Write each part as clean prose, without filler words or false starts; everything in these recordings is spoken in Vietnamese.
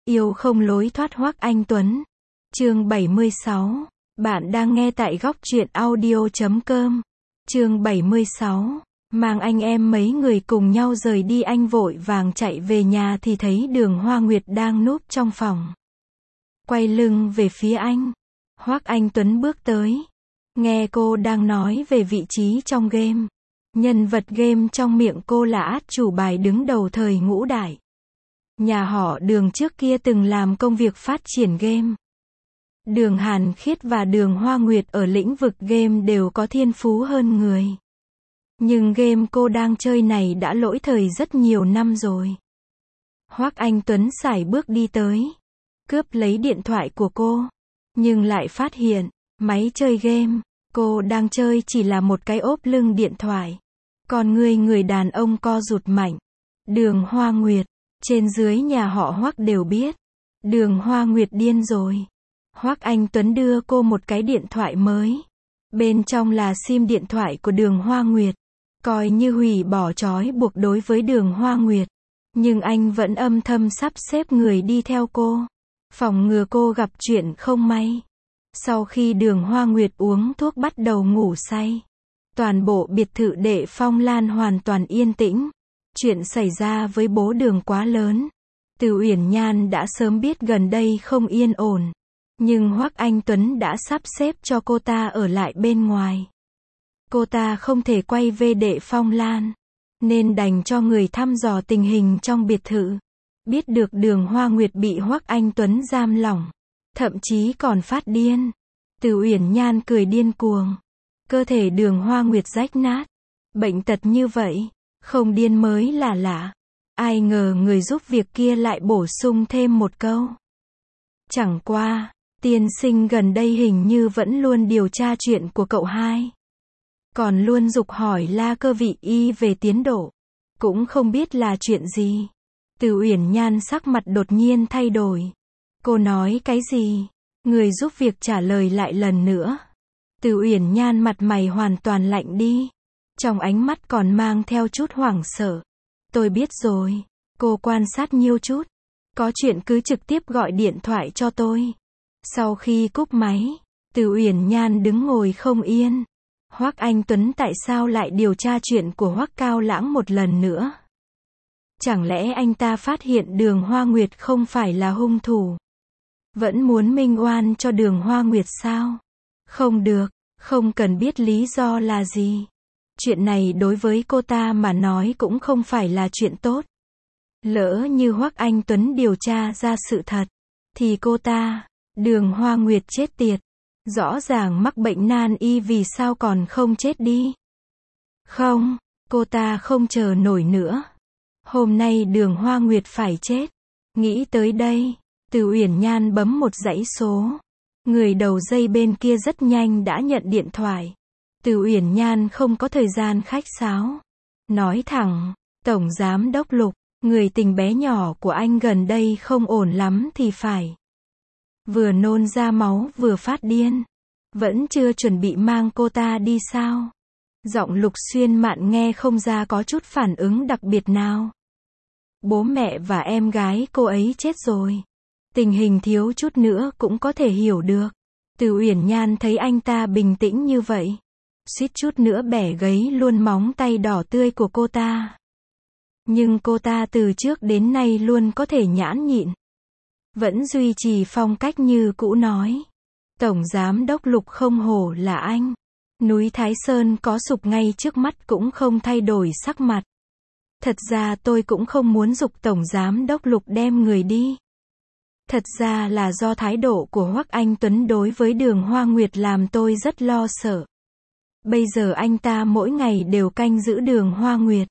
Yêu không lối thoát Hoắc Anh Tuấn. Chương 76. Bạn đang nghe tại góc truyện audio.com. Chương 76. Mang anh em mấy người cùng nhau rời đi, anh vội vàng chạy về nhà thì thấy Đường Hoa Nguyệt đang núp trong phòng. Quay lưng về phía anh. Hoắc Anh Tuấn bước tới. Nghe cô đang nói về vị trí trong game. Nhân vật game trong miệng cô là át chủ bài đứng đầu thời ngũ đại. Nhà họ Đường trước kia từng làm công việc phát triển game. Đường Hàn Khiết và Đường Hoa Nguyệt ở lĩnh vực game đều có thiên phú hơn người. Nhưng game cô đang chơi này đã lỗi thời rất nhiều năm rồi. Hoắc Anh Tuấn sải bước đi tới, cướp lấy điện thoại của cô, nhưng lại phát hiện, máy chơi game cô đang chơi chỉ là một cái ốp lưng điện thoại. Còn người đàn ông co rụt mạnh. Đường Hoa Nguyệt, trên dưới nhà họ Hoắc đều biết. Đường Hoa Nguyệt điên rồi. Hoắc Anh Tuấn đưa cô một cái điện thoại mới. Bên trong là sim điện thoại của Đường Hoa Nguyệt. Coi như hủy bỏ trói buộc đối với Đường Hoa Nguyệt. Nhưng anh vẫn âm thầm sắp xếp người đi theo cô, phòng ngừa cô gặp chuyện không may. Sau khi Đường Hoa Nguyệt uống thuốc bắt đầu ngủ say, toàn bộ biệt thự Đệ Phong Lan hoàn toàn yên tĩnh. Chuyện xảy ra với bố Đường quá lớn. Từ Uyển Nhan đã sớm biết gần đây không yên ổn. Nhưng Hoắc Anh Tuấn đã sắp xếp cho cô ta ở lại bên ngoài. Cô ta không thể quay về Đệ Phong Lan, nên đành cho người thăm dò tình hình trong biệt thự. Biết được Đường Hoa Nguyệt bị Hoắc Anh Tuấn giam lỏng, thậm chí còn phát điên. Từ Uyển Nhan cười điên cuồng. Cơ thể Đường Hoa Nguyệt rách nát. Bệnh tật như vậy, không điên mới là lạ. Ai ngờ người giúp việc kia lại bổ sung thêm một câu. Chẳng qua, tiên sinh gần đây hình như vẫn luôn điều tra chuyện của cậu hai. Còn luôn giục hỏi La Cơ Vị Y về tiến độ. Cũng không biết là chuyện gì. Từ Uyển Nhan sắc mặt đột nhiên thay đổi. Cô nói cái gì? Người giúp việc trả lời lại lần nữa. Từ Uyển Nhan mặt mày hoàn toàn lạnh đi. Trong ánh mắt còn mang theo chút hoảng sợ. Tôi biết rồi. Cô quan sát nhiều chút. Có chuyện cứ trực tiếp gọi điện thoại cho tôi. Sau khi cúp máy, Từ Uyển Nhan đứng ngồi không yên. Hoắc Anh Tuấn tại sao lại điều tra chuyện của Hoắc Cao Lãng một lần nữa? Chẳng lẽ anh ta phát hiện Đường Hoa Nguyệt không phải là hung thủ? Vẫn muốn minh oan cho Đường Hoa Nguyệt sao? Không được, không cần biết lý do là gì. Chuyện này đối với cô ta mà nói cũng không phải là chuyện tốt. Lỡ như Hoắc Anh Tuấn điều tra ra sự thật, thì cô ta, Đường Hoa Nguyệt chết tiệt. Rõ ràng mắc bệnh nan y vì sao còn không chết đi. Không, cô ta không chờ nổi nữa. Hôm nay Đường Hoa Nguyệt phải chết. Nghĩ tới đây, Từ Uyển Nhan bấm một dãy số. Người đầu dây bên kia rất nhanh đã nhận điện thoại. Từ Uyển Nhan không có thời gian khách sáo. Nói thẳng, Tổng Giám Đốc Lục, người tình bé nhỏ của anh gần đây không ổn lắm thì phải. Vừa nôn ra máu vừa phát điên. Vẫn chưa chuẩn bị mang cô ta đi sao? Giọng Lục Xuyên Mạn nghe không ra có chút phản ứng đặc biệt nào. Bố mẹ và em gái cô ấy chết rồi. Tình hình thiếu chút nữa cũng có thể hiểu được. Từ Uyển Nhan thấy anh ta bình tĩnh như vậy, suýt chút nữa bẻ gãy luôn móng tay đỏ tươi của cô ta. Nhưng cô ta từ trước đến nay luôn có thể nhãn nhịn. Vẫn duy trì phong cách như cũ nói. Tổng Giám Đốc Lục không hổ là anh. Núi Thái Sơn có sụp ngay trước mắt cũng không thay đổi sắc mặt. Thật ra tôi cũng không muốn giục Tổng Giám Đốc Lục đem người đi. Thật ra là do thái độ của Hoắc Anh Tuấn đối với Đường Hoa Nguyệt làm tôi rất lo sợ. Bây giờ anh ta mỗi ngày đều canh giữ Đường Hoa Nguyệt.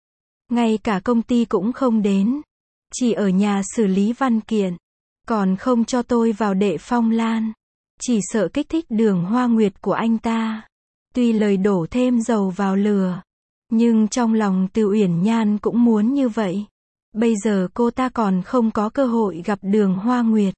Ngay cả công ty cũng không đến. Chỉ ở nhà xử lý văn kiện. Còn không cho tôi vào Đệ Phong Lan. Chỉ sợ kích thích Đường Hoa Nguyệt của anh ta. Tuy lời đổ thêm dầu vào lửa, nhưng trong lòng Từ Uyển Nhan cũng muốn như vậy. Bây giờ cô ta còn không có cơ hội gặp Đường Hoa Nguyệt.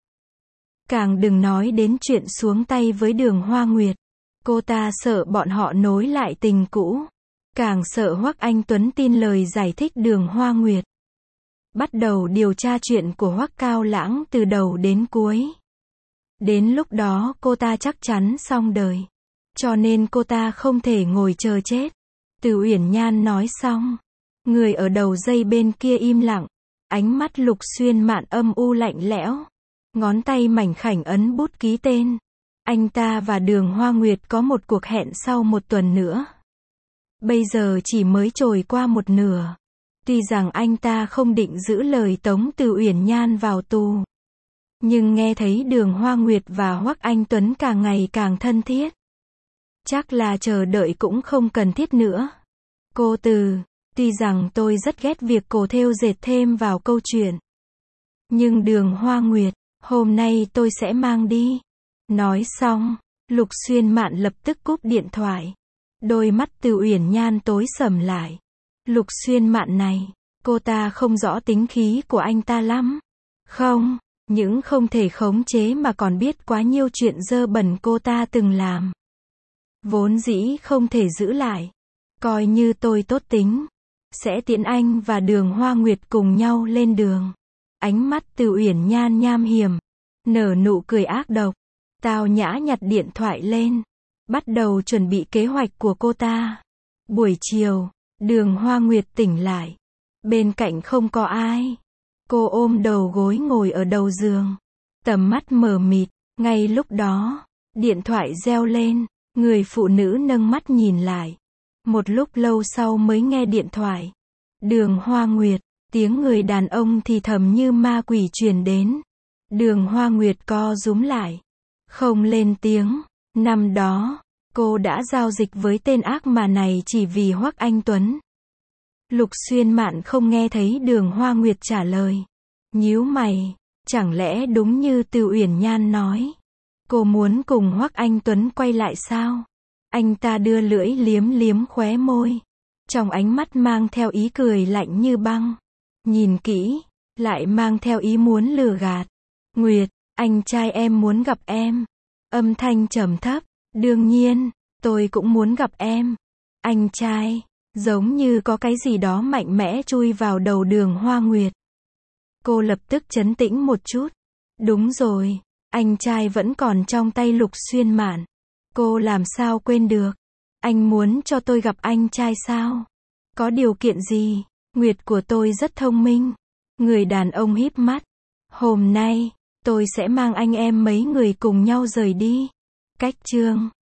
Càng đừng nói đến chuyện xuống tay với Đường Hoa Nguyệt. Cô ta sợ bọn họ nối lại tình cũ. Càng sợ Hoắc Anh Tuấn tin lời giải thích Đường Hoa Nguyệt. bắt đầu điều tra chuyện của Hoắc Cao Lãng từ đầu đến cuối. Đến lúc đó cô ta chắc chắn xong đời. Cho nên cô ta không thể ngồi chờ chết. Từ Uyển Nhan nói xong. Người ở đầu dây bên kia im lặng. Ánh mắt Lục Xuyên Mạn âm u lạnh lẽo. Ngón tay mảnh khảnh ấn bút ký tên. Anh ta và Đường Hoa Nguyệt có một cuộc hẹn sau 1 tuần nữa. Bây giờ chỉ mới trôi qua 1/2. Tuy rằng anh ta không định giữ lời tống Từ Uyển Nhan vào tù. Nhưng nghe thấy Đường Hoa Nguyệt và Hoắc Anh Tuấn càng ngày càng thân thiết. Chắc là chờ đợi cũng không cần thiết nữa. Cô Từ, tuy rằng tôi rất ghét việc cô thêu dệt thêm vào câu chuyện. Nhưng Đường Hoa Nguyệt, hôm nay tôi sẽ mang đi. Nói xong, Lục Xuyên Mạn lập tức cúp điện thoại. Đôi mắt Từ Uyển Nhan tối sầm lại. Lục Xuyên Mạn này, cô ta không rõ tính khí của anh ta lắm. Không, những không thể khống chế mà còn biết quá nhiêu chuyện dơ bẩn cô ta từng làm. Vốn dĩ không thể giữ lại. Coi như tôi tốt tính. Sẽ tiễn anh và Đường Hoa Nguyệt cùng nhau lên đường. Ánh mắt Từ Uyển Nhan nham hiểm. Nở nụ cười ác độc. Tao nhã nhặt điện thoại lên. Bắt đầu chuẩn bị kế hoạch của cô ta. Buổi chiều, Đường Hoa Nguyệt tỉnh lại. Bên cạnh không có ai. Cô ôm đầu gối ngồi ở đầu giường. Tầm mắt mờ mịt. Ngay lúc đó, điện thoại reo lên. Người phụ nữ nâng mắt nhìn lại. Một lúc lâu sau mới nghe điện thoại. Đường Hoa Nguyệt, tiếng người đàn ông thì thầm như ma quỷ truyền đến. Đường Hoa Nguyệt co rúm lại. Không lên tiếng. Năm đó, cô đã giao dịch với tên ác mà này chỉ vì Hoắc Anh Tuấn. Lục Xuyên Mạn không nghe thấy Đường Hoa Nguyệt trả lời. Nhíu mày, chẳng lẽ đúng như Từ Uyển Nhan nói. Cô muốn cùng Hoắc Anh Tuấn quay lại sao? Anh ta đưa lưỡi liếm liếm khóe môi. Trong ánh mắt mang theo ý cười lạnh như băng. Nhìn kỹ, lại mang theo ý muốn lừa gạt. Nguyệt, anh trai em muốn gặp em. Âm thanh trầm thấp. Đương nhiên, tôi cũng muốn gặp em. Anh trai, giống như có cái gì đó mạnh mẽ chui vào đầu Đường Hoa Nguyệt. Cô lập tức trấn tĩnh một chút. Đúng rồi, anh trai vẫn còn trong tay Lục Xuyên Mạn. Cô làm sao quên được? Anh muốn cho tôi gặp anh trai sao? Có điều kiện gì? Nguyệt của tôi rất thông minh. Người đàn ông híp mắt. Hôm nay, tôi sẽ mang anh em mấy người cùng nhau rời đi. Cách chương